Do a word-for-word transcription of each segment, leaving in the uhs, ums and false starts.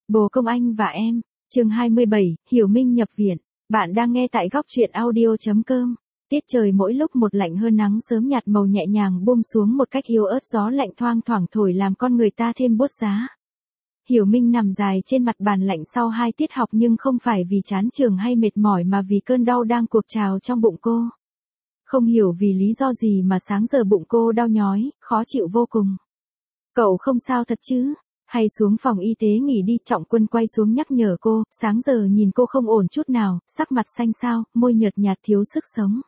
Bồ Công Anh và Em, chương hai mươi bảy, Hiểu Minh nhập viện. Bạn đang nghe tại góc truyện audio chấm com. Tiết trời mỗi lúc một lạnh hơn, nắng sớm nhạt màu nhẹ nhàng buông xuống một cách yếu ớt, gió lạnh thoang thoảng thổi làm con người ta thêm buốt giá. Hiểu Minh nằm dài trên mặt bàn lạnh sau hai tiết học, nhưng không phải vì chán trường hay mệt mỏi mà vì cơn đau đang cuộc trào trong bụng cô. Không hiểu vì lý do gì mà sáng giờ bụng cô đau nhói, khó chịu vô cùng. Cậu không sao thật chứ? Hay xuống phòng y tế nghỉ đi? Trọng Quân quay xuống nhắc nhở cô, sáng giờ nhìn cô không ổn chút nào, sắc mặt xanh xao, môi nhợt nhạt thiếu sức sống.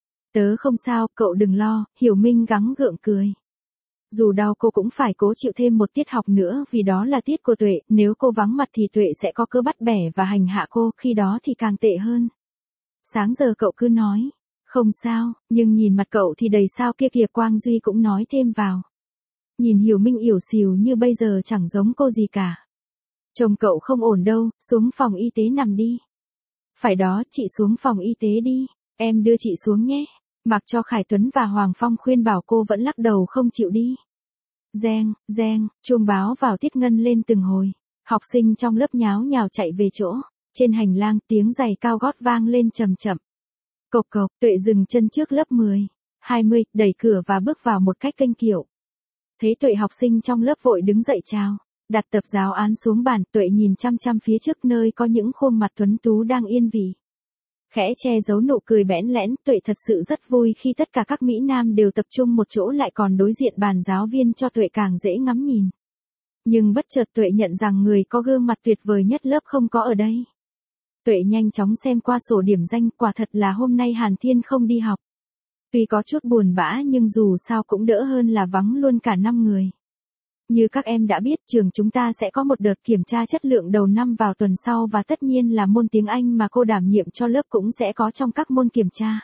Tớ không sao, cậu đừng lo, Hiểu Minh gắng gượng cười. Dù đau cô cũng phải cố chịu thêm một tiết học nữa, vì đó là tiết của Tuệ, nếu cô vắng mặt thì Tuệ sẽ có cớ bắt bẻ và hành hạ cô, khi đó thì càng tệ hơn. Sáng giờ cậu cứ nói, không sao, nhưng nhìn mặt cậu thì đầy sao kia kìa. Quang Duy cũng nói thêm vào. Nhìn Hiểu Minh ỉu xìu như bây giờ chẳng giống cô gì cả. Chồng cậu không ổn đâu, xuống phòng y tế nằm đi. Phải đó, chị xuống phòng y tế đi, em đưa chị xuống nhé. Mặc cho Khải Tuấn và Hoàng Phong khuyên bảo cô vẫn lắc đầu không chịu đi. Reng, reng, chuông báo vào tiết ngân lên từng hồi. Học sinh trong lớp nháo nhào chạy về chỗ. Trên hành lang tiếng giày cao gót vang lên chậm chậm. Cộc cộc, Tuệ dừng chân trước lớp mười, hai mươi, đẩy cửa và bước vào một cách kênh kiệu. Thấy Tuệ, học sinh trong lớp vội đứng dậy chào, đặt tập giáo án xuống bàn. Tuệ nhìn chăm chăm phía trước nơi có những khuôn mặt tuấn tú đang yên vị. Khẽ che giấu nụ cười bẽn lẽn. Tuệ thật sự rất vui khi tất cả các mỹ nam đều tập trung một chỗ, lại còn đối diện bàn giáo viên cho Tuệ càng dễ ngắm nhìn. Nhưng bất chợt Tuệ nhận rằng người có gương mặt tuyệt vời nhất lớp không có ở đây. Tuệ nhanh chóng xem qua sổ điểm danh, quả thật là hôm nay Hàn Thiên không đi học. Tuy có chút buồn bã nhưng dù sao cũng đỡ hơn là vắng luôn cả năm người. Như các em đã biết, trường chúng ta sẽ có một đợt kiểm tra chất lượng đầu năm vào tuần sau, và tất nhiên là môn tiếng Anh mà cô đảm nhiệm cho lớp cũng sẽ có trong các môn kiểm tra.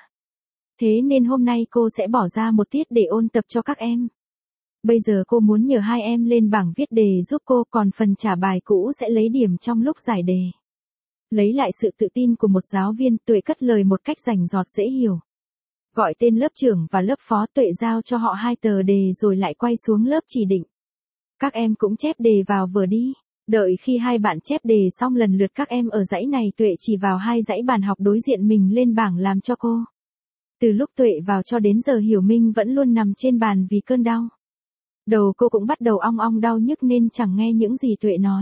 Thế nên hôm nay cô sẽ bỏ ra một tiết để ôn tập cho các em. Bây giờ cô muốn nhờ hai em lên bảng viết đề giúp cô, còn phần trả bài cũ sẽ lấy điểm trong lúc giải đề. Lấy lại sự tự tin của một giáo viên, Tuệ cất lời một cách rành rọt dễ hiểu. Gọi tên lớp trưởng và lớp phó. Tuệ giao cho họ hai tờ đề rồi lại quay xuống lớp chỉ định. Các em cũng chép đề vào vở đi. Đợi khi hai bạn chép đề xong lần lượt các em ở dãy này, Tuệ chỉ vào hai dãy bàn học đối diện mình lên bảng làm cho cô. Từ lúc Tuệ vào cho đến giờ Hiểu Minh vẫn luôn nằm trên bàn vì cơn đau. Đầu cô cũng bắt đầu ong ong đau nhức nên chẳng nghe những gì Tuệ nói.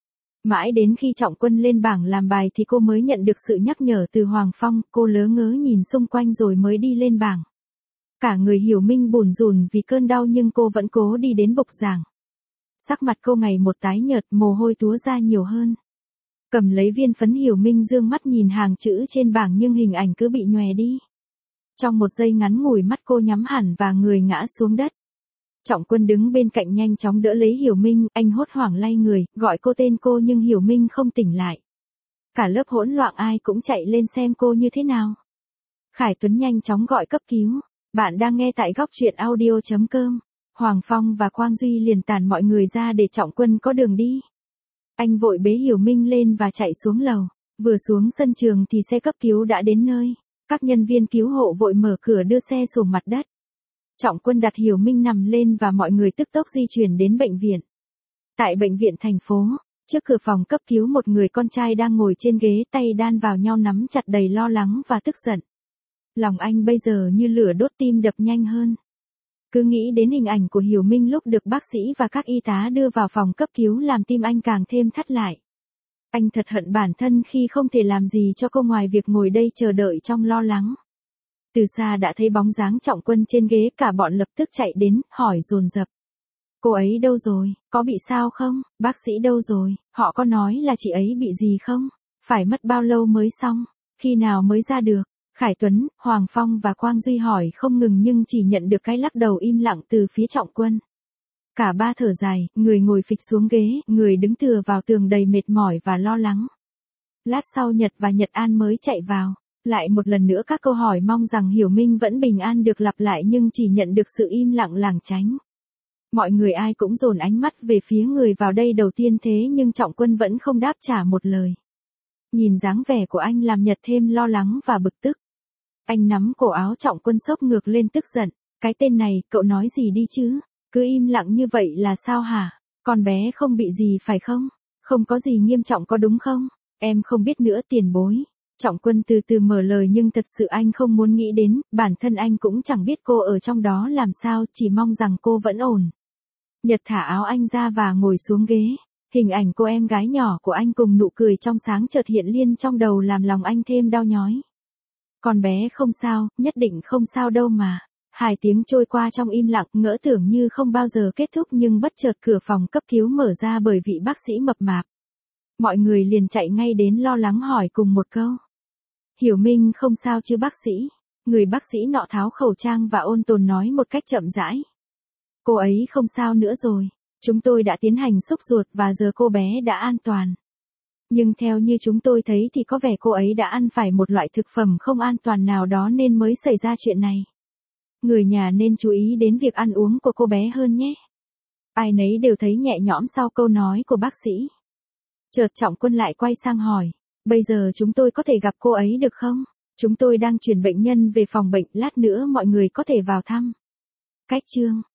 Mãi đến khi Trọng Quân lên bảng làm bài thì cô mới nhận được sự nhắc nhở từ Hoàng Phong. Cô lớ ngớ nhìn xung quanh rồi mới đi lên bảng. Cả người Hiểu Minh bủn rủn vì cơn đau nhưng cô vẫn cố đi đến bục giảng. Sắc mặt cô ngày một tái nhợt, mồ hôi túa ra nhiều hơn. Cầm lấy viên phấn, Hiểu Minh dương mắt nhìn hàng chữ trên bảng nhưng hình ảnh cứ bị nhòe đi. Trong một giây ngắn ngủi mắt cô nhắm hẳn và người ngã xuống đất. Trọng Quân đứng bên cạnh nhanh chóng đỡ lấy Hiểu Minh, anh hốt hoảng lay người, gọi cô tên cô nhưng Hiểu Minh không tỉnh lại. Cả lớp hỗn loạn, ai cũng chạy lên xem cô như thế nào. Khải Tuấn nhanh chóng gọi cấp cứu. Bạn đang nghe tại góc truyện audio chấm com. Hoàng Phong và Quang Duy liền tản mọi người ra để Trọng Quân có đường đi. Anh vội bế Hiểu Minh lên và chạy xuống lầu. Vừa xuống sân trường thì xe cấp cứu đã đến nơi. Các nhân viên cứu hộ vội mở cửa đưa xe xuống mặt đất. Trọng Quân đặt Hiểu Minh nằm lên và mọi người tức tốc di chuyển đến bệnh viện. Tại bệnh viện thành phố, trước cửa phòng cấp cứu một người con trai đang ngồi trên ghế, tay đan vào nhau nắm chặt, đầy lo lắng và tức giận. Lòng anh bây giờ như lửa đốt, tim đập nhanh hơn. Cứ nghĩ đến hình ảnh của Hiểu Minh lúc được bác sĩ và các y tá đưa vào phòng cấp cứu làm tim anh càng thêm thắt lại. Anh thật hận bản thân khi không thể làm gì cho cô ngoài việc ngồi đây chờ đợi trong lo lắng. Từ xa đã thấy bóng dáng Trọng Quân trên ghế, cả bọn lập tức chạy đến, hỏi dồn dập. Cô ấy đâu rồi, có bị sao không, bác sĩ đâu rồi, họ có nói là chị ấy bị gì không, phải mất bao lâu mới xong, khi nào mới ra được. Khải Tuấn, Hoàng Phong và Quang Duy hỏi không ngừng nhưng chỉ nhận được cái lắc đầu im lặng từ phía Trọng Quân. Cả ba thở dài, người ngồi phịch xuống ghế, người đứng tựa vào tường đầy mệt mỏi và lo lắng. Lát sau Nhật và Nhật An mới chạy vào. Lại một lần nữa các câu hỏi mong rằng Hiểu Minh vẫn bình an được lặp lại nhưng chỉ nhận được sự im lặng lảng tránh. Mọi người ai cũng dồn ánh mắt về phía người vào đây đầu tiên, thế nhưng Trọng Quân vẫn không đáp trả một lời. Nhìn dáng vẻ của anh làm Nhật thêm lo lắng và bực tức. Anh nắm cổ áo Trọng Quân xốc ngược lên tức giận. Cái tên này, cậu nói gì đi chứ? Cứ im lặng như vậy là sao hả? Con bé không bị gì phải không? Không có gì nghiêm trọng có đúng không? Em không biết nữa tiền bối. Trọng Quân từ từ mở lời nhưng thật sự anh không muốn nghĩ đến, bản thân anh cũng chẳng biết cô ở trong đó làm sao, chỉ mong rằng cô vẫn ổn. Nhật thả áo anh ra và ngồi xuống ghế. Hình ảnh cô em gái nhỏ của anh cùng nụ cười trong sáng chợt hiện lên trong đầu làm lòng anh thêm đau nhói. Con bé không sao, nhất định không sao đâu mà. Hai tiếng trôi qua trong im lặng, ngỡ tưởng như không bao giờ kết thúc nhưng bất chợt cửa phòng cấp cứu mở ra bởi vị bác sĩ mập mạp. Mọi người liền chạy ngay đến lo lắng hỏi cùng một câu. Hiểu Minh không sao chứ bác sĩ? Người bác sĩ nọ tháo khẩu trang và ôn tồn nói một cách chậm rãi. Cô ấy không sao nữa rồi. Chúng tôi đã tiến hành xúc ruột và giờ cô bé đã an toàn. Nhưng theo như chúng tôi thấy thì có vẻ cô ấy đã ăn phải một loại thực phẩm không an toàn nào đó nên mới xảy ra chuyện này. Người nhà nên chú ý đến việc ăn uống của cô bé hơn nhé. Ai nấy đều thấy nhẹ nhõm sau câu nói của bác sĩ. Chợt Trọng Quân lại quay sang hỏi, bây giờ chúng tôi có thể gặp cô ấy được không? Chúng tôi đang chuyển bệnh nhân về phòng bệnh, lát nữa mọi người có thể vào thăm. Cách chương